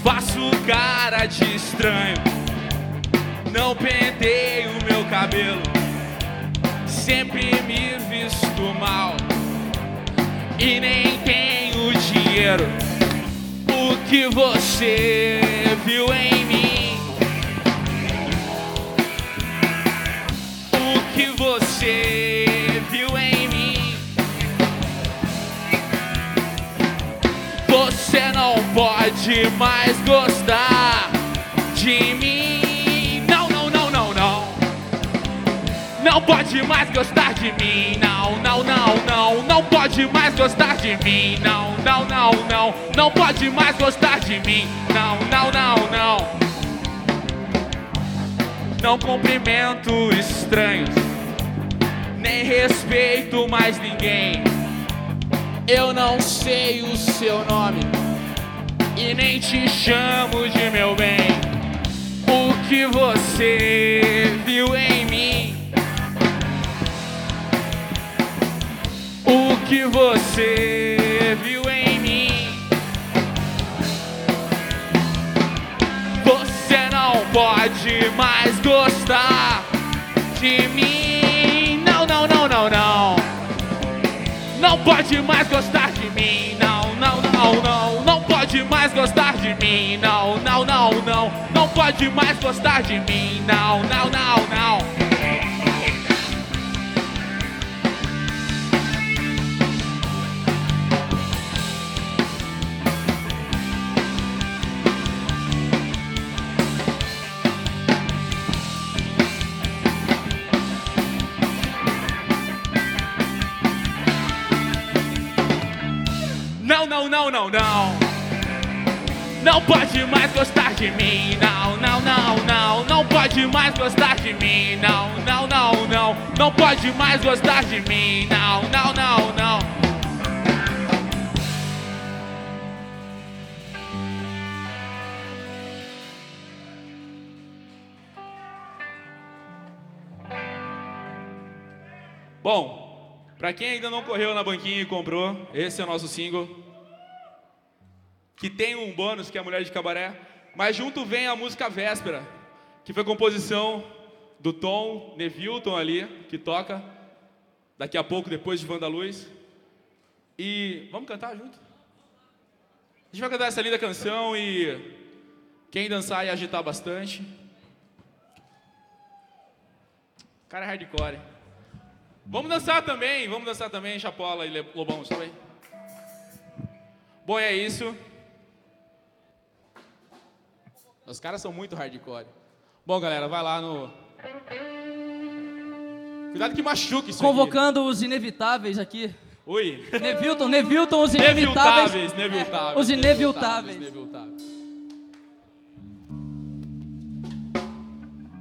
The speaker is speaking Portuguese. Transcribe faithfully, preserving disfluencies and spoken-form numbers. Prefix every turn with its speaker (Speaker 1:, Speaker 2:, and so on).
Speaker 1: Faço cara de estranho, não penteio meu cabelo, sempre me visto mal e nem tenho dinheiro. O que você viu em mim? O que você viu em mim? Você não pode mais gostar de mim. Não, não, não, não, não. Não pode mais gostar de mim. Não, não, não, não. Não pode mais gostar de mim. Não, não, não, não. Não pode mais gostar de mim. Não, não, não, não. Não cumprimento estranhos, nem respeito mais ninguém. Eu não sei o seu nome e nem te chamo de meu bem. O que você viu em mim? O que você viu em mim? Você não pode mais gostar de mim. Não, não, não, não, não. Não pode mais gostar de mim. Não, não, não, não. Não pode mais gostar de mim. Não, não, não, não. Não pode mais gostar de mim. Não, não, não, não. Não, não, não, não, não. Não pode mais gostar de mim. Não, não, não, não. Não pode mais gostar de mim. Não, não, não, não. Não pode mais gostar de mim. Não, não, não, não. Bom, pra quem ainda não correu na banquinha e comprou, esse é o nosso single, que tem um bônus, que é a Mulher de Cabaré, mas junto vem a música Véspera, que foi composição do Tom Nevilton ali, que toca daqui a pouco, depois de Vanda Luz. E vamos cantar junto? A gente vai cantar essa linda canção e quem dançar e agitar bastante. Cara é hardcore. Vamos dançar também, vamos dançar também, Chapola e Lobão, sabe aí? Bom, é isso. Os caras são muito hardcore. Bom, galera, vai lá no... Cuidado que machuque isso.
Speaker 2: Convocando
Speaker 1: aqui.
Speaker 2: Os inevitáveis aqui.
Speaker 1: Ui.
Speaker 2: Nevilton, Nevilton, os inevitáveis.
Speaker 1: Neviltáveis, neviltáveis.
Speaker 2: Os inevitáveis.
Speaker 1: Neviltáveis.